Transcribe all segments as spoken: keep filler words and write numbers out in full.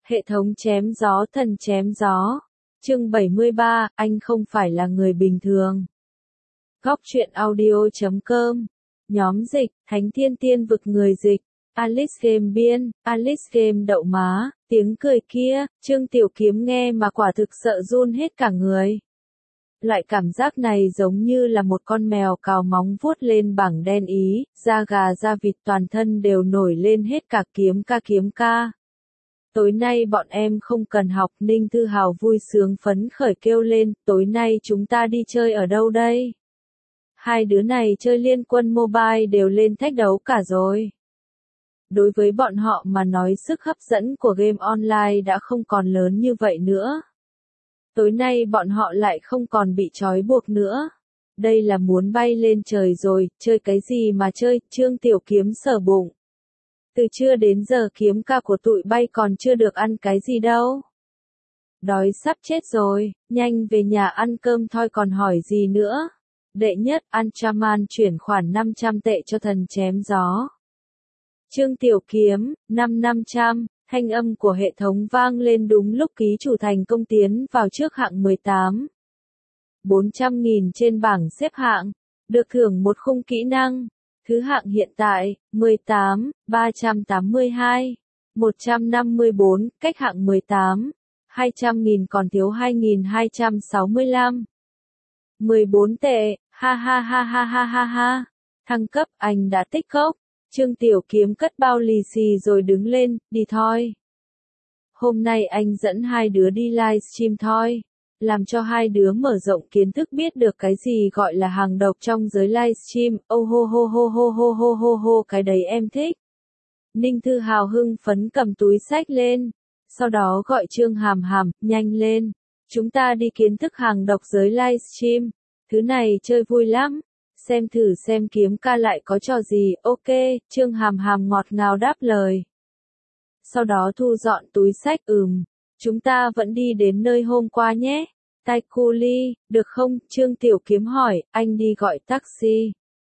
Hệ thống chém gió thần chém gió. Chương bảy mươi ba, anh không phải là người bình thường. Góc truyện audio chấm com. Nhóm dịch, Thánh Thiên Tiên vực người dịch. Alice Game biên, Alice Game đậu má, tiếng cười kia, Trương Tiểu Kiếm nghe mà quả thực sợ run hết cả người. Loại cảm giác này giống như là một con mèo cào móng vuốt lên bảng đen ý, da gà da vịt toàn thân đều nổi lên hết cả kiếm ca kiếm ca. Tối nay bọn em không cần học, Ninh Thư Hào vui sướng phấn khởi kêu lên, tối nay chúng ta đi chơi ở đâu đây? Hai đứa này chơi Liên Quân Mobile đều lên thách đấu cả rồi. Đối với bọn họ mà nói sức hấp dẫn của game online đã không còn lớn như vậy nữa. Tối nay bọn họ lại không còn bị trói buộc nữa. Đây là muốn bay lên trời rồi, chơi cái gì mà chơi, Trương Tiểu Kiếm sờ bụng. Từ trưa đến giờ kiếm ca của tụi bay còn chưa được ăn cái gì đâu. Đói sắp chết rồi, nhanh về nhà ăn cơm thôi còn hỏi gì nữa. Đệ nhất, Antraman chuyển khoản năm trăm tệ cho thần chém gió. Trương Tiểu Kiếm, năm năm trăm, thanh âm của hệ thống vang lên đúng lúc ký chủ thành công tiến vào trước hạng mười tám. bốn trăm nghìn trên bảng xếp hạng, được thưởng một khung kỹ năng. Thứ hạng hiện tại, mười tám, ba trăm tám mươi hai, một trăm năm mươi bốn, cách hạng mười tám, hai trăm nghìn còn thiếu hai nghìn hai trăm sáu mươi lăm. mười bốn tệ, ha ha ha ha ha ha ha. Thăng cấp, anh đã tích cốc. Trương Tiểu Kiếm cất bao lì xì rồi đứng lên, đi thôi. Hôm nay anh dẫn hai đứa đi livestream thôi. Làm cho hai đứa mở rộng kiến thức biết được cái gì gọi là hàng độc trong giới livestream, ô hô hô hô hô hô hô hô hô cái đấy em thích. Ninh Thư Hào hưng phấn cầm túi sách lên, sau đó gọi Trương Hàm Hàm, nhanh lên, chúng ta đi kiến thức hàng độc giới livestream, thứ này chơi vui lắm, xem thử xem kiếm ca lại có trò gì, ok, Trương Hàm Hàm ngọt ngào đáp lời. Sau đó thu dọn túi sách, ừm. Chúng ta vẫn đi đến nơi hôm qua nhé. Tai Cu Ly, được không? Trương Tiểu Kiếm hỏi, anh đi gọi taxi.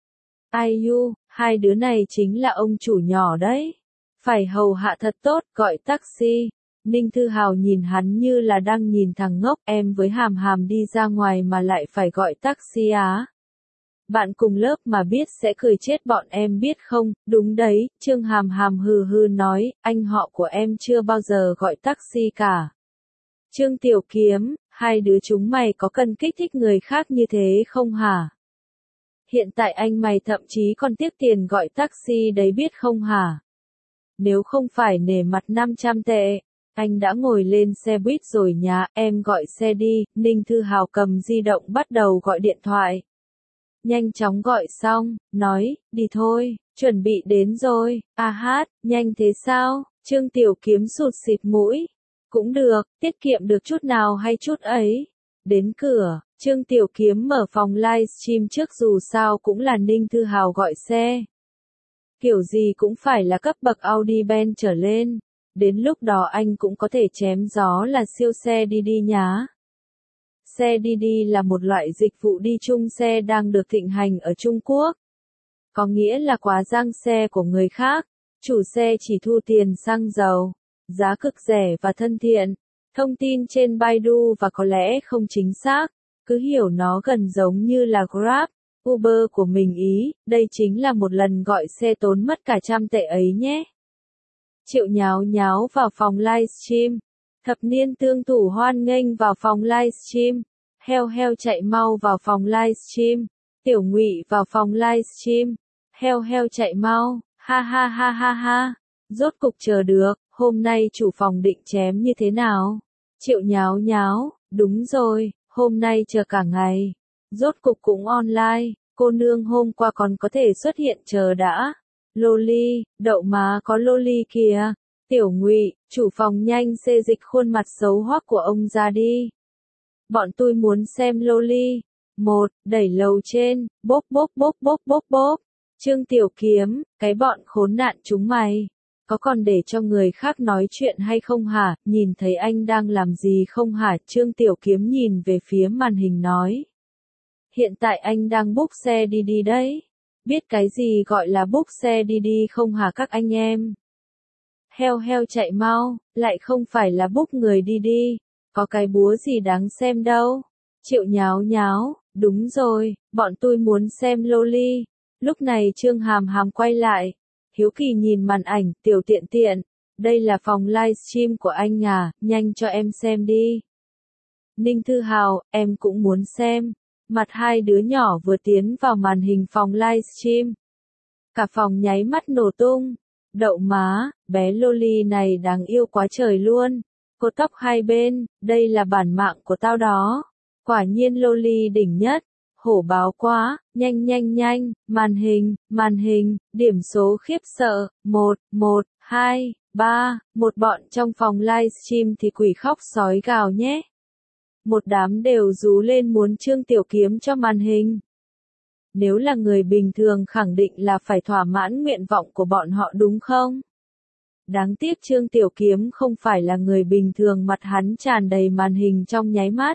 Ai u, hai đứa này chính là ông chủ nhỏ đấy. Phải hầu hạ thật tốt, gọi taxi. Ninh Thư Hào nhìn hắn như là đang nhìn thằng ngốc, em với Hàm Hàm đi ra ngoài mà lại phải gọi taxi á. Bạn cùng lớp mà biết sẽ cười chết bọn em biết không, đúng đấy, Trương Hàm Hàm hừ hừ nói, anh họ của em chưa bao giờ gọi taxi cả. Trương Tiểu Kiếm, hai đứa chúng mày có cần kích thích người khác như thế không hả? Hiện tại anh mày thậm chí còn tiếc tiền gọi taxi đấy biết không hả? Nếu không phải nể mặt năm trăm tệ, anh đã ngồi lên xe buýt rồi nhá, em gọi xe đi, Ninh Thư Hào cầm di động bắt đầu gọi điện thoại. Nhanh chóng gọi xong, nói, đi thôi, chuẩn bị đến rồi, à hát, nhanh thế sao, Trương Tiểu Kiếm sụt xịt mũi, cũng được, tiết kiệm được chút nào hay chút ấy. Đến cửa, Trương Tiểu Kiếm mở phòng livestream trước dù sao cũng là Ninh Thư Hào gọi xe. Kiểu gì cũng phải là cấp bậc Audi Ben trở lên, đến lúc đó anh cũng có thể chém gió là siêu xe đi đi nhá. Xe đi đi là một loại dịch vụ đi chung xe đang được thịnh hành ở Trung Quốc. Có nghĩa là quá giang xe của người khác, chủ xe chỉ thu tiền xăng dầu, giá cực rẻ và thân thiện. Thông tin trên Baidu và có lẽ không chính xác, cứ hiểu nó gần giống như là Grab, Uber của mình ý, đây chính là một lần gọi xe tốn mất cả trăm tệ ấy nhé. Triệu nháo nháo vào phòng livestream. Thập niên tương thủ hoan nghênh vào phòng livestream. Heo heo chạy mau vào phòng livestream. Tiểu Ngụy vào phòng livestream. Heo heo chạy mau, ha ha ha ha ha. Rốt cục chờ được, hôm nay chủ phòng định chém như thế nào? Triệu nháo nháo, đúng rồi, hôm nay chờ cả ngày. Rốt cục cũng online, cô nương hôm qua còn có thể xuất hiện chờ đã. Loli, đậu má có loli kìa. Tiểu Ngụy, chủ phòng nhanh xê dịch khuôn mặt xấu hoắc của ông ra đi. Bọn tôi muốn xem loli. Một, đẩy lầu trên, bốp bốp bốp bốp bốp bốp. Trương Tiểu Kiếm, cái bọn khốn nạn chúng mày. Có còn để cho người khác nói chuyện hay không hả? Nhìn thấy anh đang làm gì không hả? Trương Tiểu Kiếm nhìn về phía màn hình nói. Hiện tại anh đang book xe đi đi đấy. Biết cái gì gọi là book xe đi đi không hả các anh em? heo heo chạy mau, lại không phải là búp người đi đi, có cái búa gì đáng xem đâu. Triệu nháo nháo, đúng rồi, bọn tôi muốn xem loli. Lúc này Trương Hàm Hàm quay lại, hiếu kỳ nhìn màn ảnh, tiểu tiện tiện, đây là phòng livestream của anh à, nhanh cho em xem đi. Ninh Thư Hào, em cũng muốn xem. Mặt hai đứa nhỏ vừa tiến vào màn hình phòng livestream. Cả phòng nháy mắt nổ tung. Đậu má, bé loli này đáng yêu quá trời luôn. Cô tóc hai bên, đây là bản mạng của tao đó. Quả nhiên loli đỉnh nhất. Hổ báo quá, nhanh nhanh nhanh, màn hình, màn hình, điểm số khiếp sợ, một, một, hai, ba, một bọn trong phòng livestream thì quỷ khóc sói gào nhé. Một đám đều rú lên muốn Trương Tiểu Kiếm cho màn hình. Nếu là người bình thường khẳng định là phải thỏa mãn nguyện vọng của bọn họ đúng không? Đáng tiếc Trương Tiểu Kiếm không phải là người bình thường, mặt hắn tràn đầy màn hình trong nháy mắt.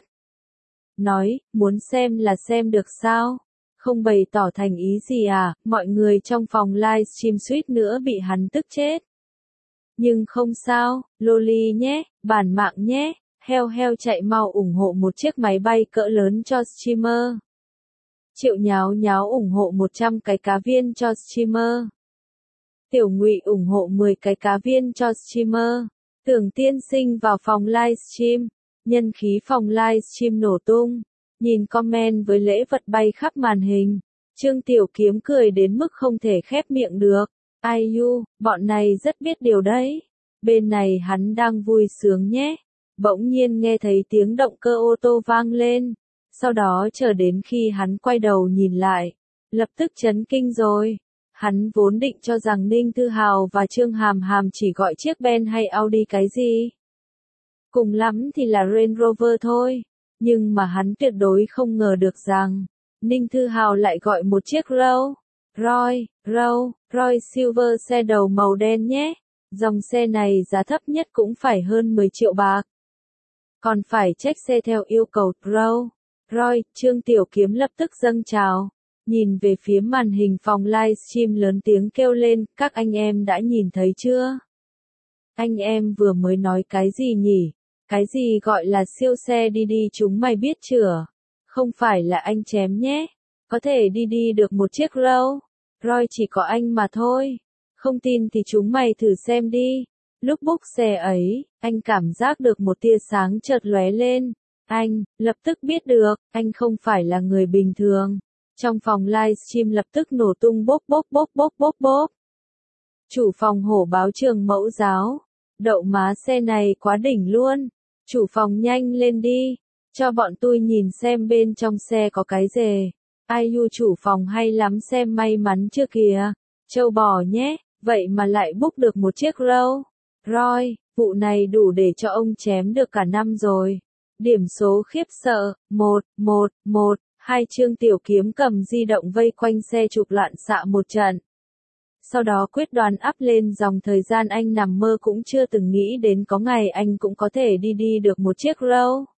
Nói, muốn xem là xem được sao? Không bày tỏ thành ý gì à? Mọi người trong phòng livestream suýt nữa bị hắn tức chết. Nhưng không sao, loli nhé, bản mạng nhé, heo heo chạy mau ủng hộ một chiếc máy bay cỡ lớn cho streamer. Triệu nháo nháo ủng hộ một trăm cái cá viên cho streamer. Tiểu Ngụy ủng hộ mười cái cá viên cho streamer. Tưởng Tiên Sinh vào phòng livestream. Nhân khí phòng livestream nổ tung. Nhìn comment với lễ vật bay khắp màn hình. Trương Tiểu Kiếm cười đến mức không thể khép miệng được. Ai u, bọn này rất biết điều đấy. Bên này hắn đang vui sướng nhé. Bỗng nhiên nghe thấy tiếng động cơ ô tô vang lên. Sau đó chờ đến khi hắn quay đầu nhìn lại. Lập tức chấn kinh rồi. Hắn vốn định cho rằng Ninh Thư Hào và Trương Hàm Hàm chỉ gọi chiếc Ben hay Audi cái gì. Cùng lắm thì là Range Rover thôi. Nhưng mà hắn tuyệt đối không ngờ được rằng, Ninh Thư Hào lại gọi một chiếc Rolls Royce, Rolls Royce Silver xe đầu màu đen nhé. Dòng xe này giá thấp nhất cũng phải hơn mười triệu bạc. Còn phải check xe theo yêu cầu Rolls Royce, Trương Tiểu Kiếm lập tức dâng trào. Nhìn về phía màn hình phòng livestream lớn tiếng kêu lên, các anh em đã nhìn thấy chưa? Anh em vừa mới nói cái gì nhỉ? Cái gì gọi là siêu xe đi đi chúng mày biết chưa? Không phải là anh chém nhé. Có thể đi đi được một chiếc Rolls Royce chỉ có anh mà thôi. Không tin thì chúng mày thử xem đi. Lúc bốc xe ấy, anh cảm giác được một tia sáng chợt lóe lên. Anh, lập tức biết được, anh không phải là người bình thường. Trong phòng livestream lập tức nổ tung bốp bốp bốp bốp bốp bốp. Chủ phòng hổ báo Trường Mẫu Giáo. Đậu má xe này quá đỉnh luôn. Chủ phòng nhanh lên đi. Cho bọn tôi nhìn xem bên trong xe có cái gì. Ai u chủ phòng hay lắm xem may mắn chưa kìa. Châu bò nhé. Vậy mà lại book được một chiếc Rolls Royce. Vụ này đủ để cho ông chém được cả năm rồi. Điểm số khiếp sợ. một, một, một. Hai Trương Tiểu Kiếm cầm di động vây quanh xe chụp loạn xạ một trận. Sau đó quyết đoán up lên dòng thời gian anh nằm mơ cũng chưa từng nghĩ đến có ngày anh cũng có thể đi đi được một chiếc Rolls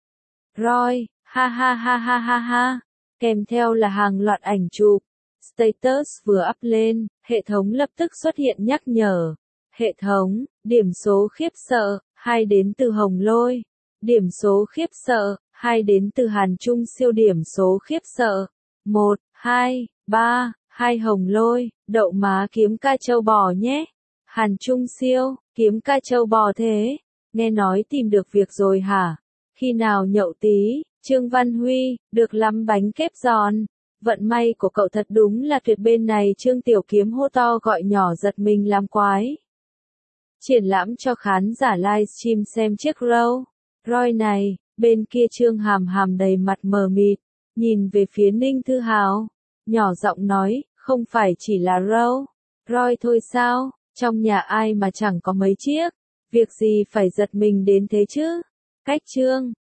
Royce. Ha ha ha ha ha ha. Kèm theo là hàng loạt ảnh chụp. Status vừa up lên, hệ thống lập tức xuất hiện nhắc nhở. Hệ thống, điểm số khiếp sợ, hai đến từ Hồng Lôi. Điểm số khiếp sợ, hai đến từ Hàn Trung siêu điểm số khiếp sợ. một, hai, ba, hai Hồng Lôi, đậu má kiếm ca châu bò nhé. Hàn Trung siêu, kiếm ca châu bò thế. Nghe nói tìm được việc rồi hả? Khi nào nhậu tí, Trương Văn Huy, được lắm bánh kép giòn. Vận may của cậu thật đúng là tuyệt, bên này Trương Tiểu Kiếm hô to gọi nhỏ giật mình làm quái. Triển lãm cho khán giả livestream xem chiếc Rolls Royce này, bên kia Trương Hàm Hàm đầy mặt mờ mịt, nhìn về phía Ninh Thư Hào, nhỏ giọng nói, không phải chỉ là Rolls Royce thôi sao, trong nhà ai mà chẳng có mấy chiếc, việc gì phải giật mình đến thế chứ? Cách Trương